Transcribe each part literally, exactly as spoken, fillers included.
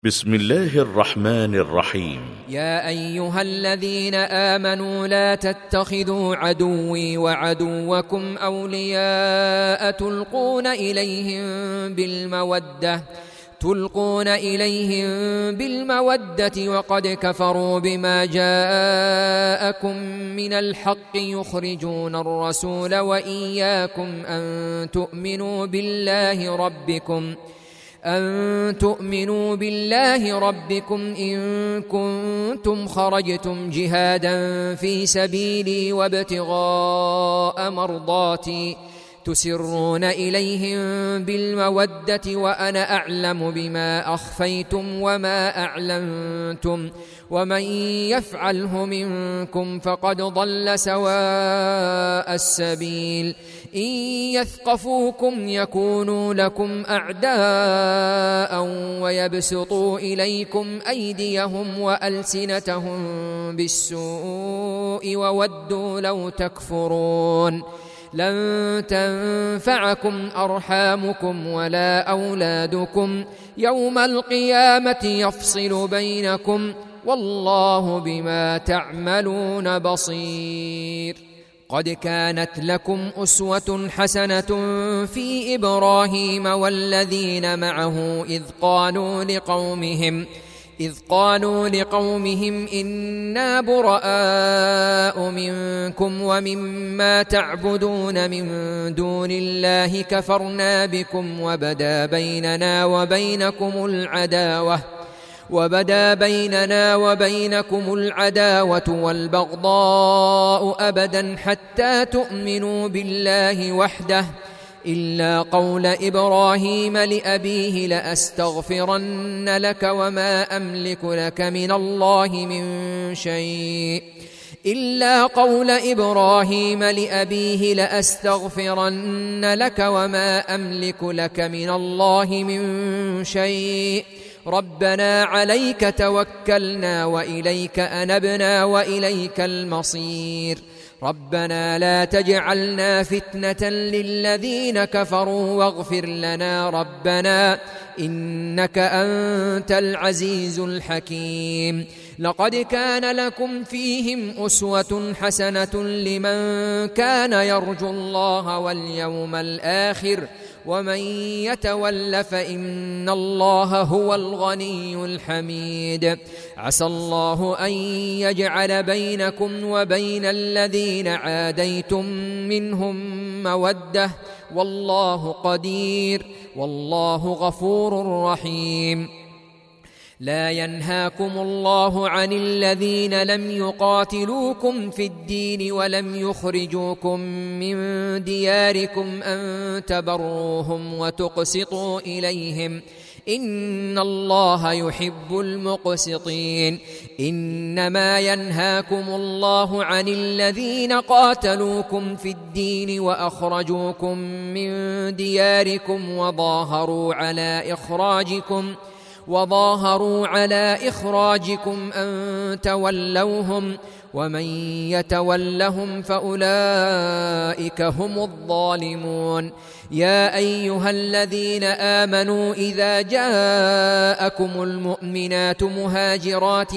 بسم الله الرحمن الرحيم. يا أيها الذين آمنوا لا تتخذوا عدوي وعدوكم أولياء تلقون إليهم بالمودة تلقون إليهم بالمودة وقد كفروا بما جاءكم من الحق يخرجون الرسول وإياكم أن تؤمنوا بالله ربكم أن تؤمنوا بالله ربكم إن كنتم خرجتم جهادا في سبيلي وابتغاء مرضاتي تسرون إليهم بالمودة وأنا أعلم بما أخفيتم وما أعلنتم ومن يفعله منكم فقد ضل سواء السبيل إن يثقفوكم يكونوا لكم أعداء ويبسطوا إليكم أيديهم وألسنتهم بالسوء وودوا لو تكفرون لن تنفعكم أرحامكم ولا أولادكم يوم القيامة يفصل بينكم والله بما تعملون بصير. قد كانت لكم أسوة حسنة في إبراهيم والذين معه إذ قالوا لقومهم إذ قالوا لقومهم إنا براء منكم ومما تعبدون من دون الله كفرنا بكم وبدا بيننا وبينكم العداوة وبدا بيننا وبينكم العداوة والبغضاء أبدا حتى تؤمنوا بالله وحده إلا قول إبراهيم لأبيه لأستغفرن لك وما أملك لك من الله من شيء إلا قول إبراهيم لأبيه لأستغفرن لك وما أملك لك من الله من شيء ربنا عليك توكلنا وإليك أنبنا وإليك المصير ربنا لا تجعلنا فتنة للذين كفروا واغفر لنا ربنا إنك أنت العزيز الحكيم. لقد كان لكم فيهم أسوة حسنة لمن كان يرجو الله واليوم الآخر ومن يتول فإن الله هو الغني الحميد. عسى الله أن يجعل بينكم وبين الذين عاديتم منهم مودة والله قدير والله غفور رحيم. لا ينهاكم الله عن الذين لم يقاتلوكم في الدين ولم يخرجوكم من دياركم أن تبروهم وتقسطوا إليهم إن الله يحب المقسطين. إنما ينهاكم الله عن الذين قاتلوكم في الدين وأخرجوكم من دياركم وظاهروا على إخراجكم وظاهروا على إخراجكم أن تولوهم ومن يتولهم فأولئك هم الظالمون. يا أيها الذين آمنوا إذا جاءكم المؤمنات مهاجرات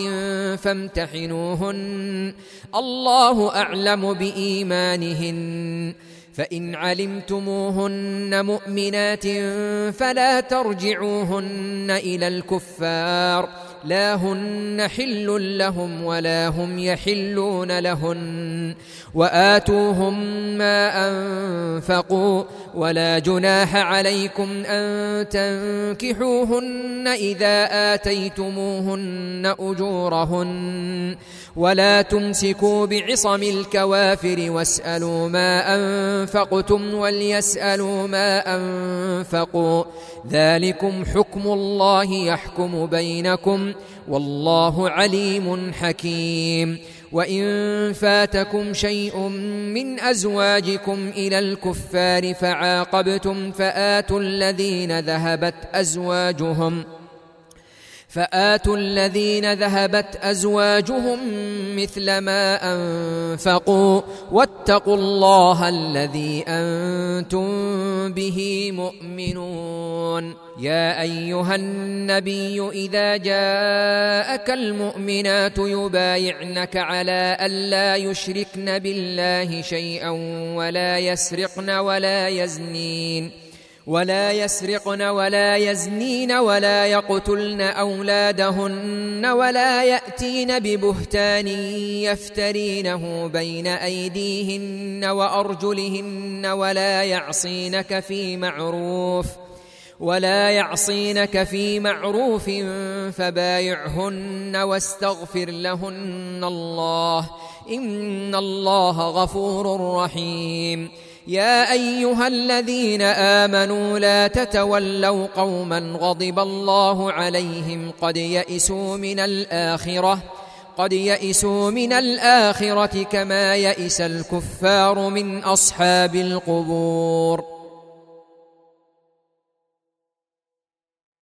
فامتحنوهن الله أعلم بإيمانهن فإن علمتموهن مؤمنات فلا ترجعوهن إلى الكفار لا هن حل لهم ولا هم يحلون لهن وآتوهم ما أنفقوا ولا جناح عليكم أن تنكحوهن إذا آتيتموهن أجورهن ولا تمسكوا بعصم الكوافر واسألوا ما أنفقتم وليسألوا ما أنفقوا ذلكم حكم الله يحكم بينكم والله عليم حكيم. وإن فاتكم شيء من أزواجكم إلى الكفار فعاقبتم فآتوا الذين ذهبت أزواجهم فآتوا الذين ذهبت أزواجهم مثل ما أنفقوا واتقوا الله الذي أنتم به مؤمنون. يعلمون. يا أيها النبي إذا جاءك المؤمنات يبايعنك على ألا يشركن بالله شيئا ولا يسرقن ولا يزنين ولا يسرقن ولا يزنين ولا يقتلن أولادهن ولا يأتين ببهتان يفترينه بين أيديهن وأرجلهن ولا يعصينك في معروف ولا يعصينك في معروف فبايعهن واستغفر لهن الله إن الله غفور رحيم. يا أيها الذين آمنوا لا تتولوا قوما غضب الله عليهم قد يئسوا من الآخرة قد يئسوا من الآخرة كما يئس الكفار من أصحاب القبور.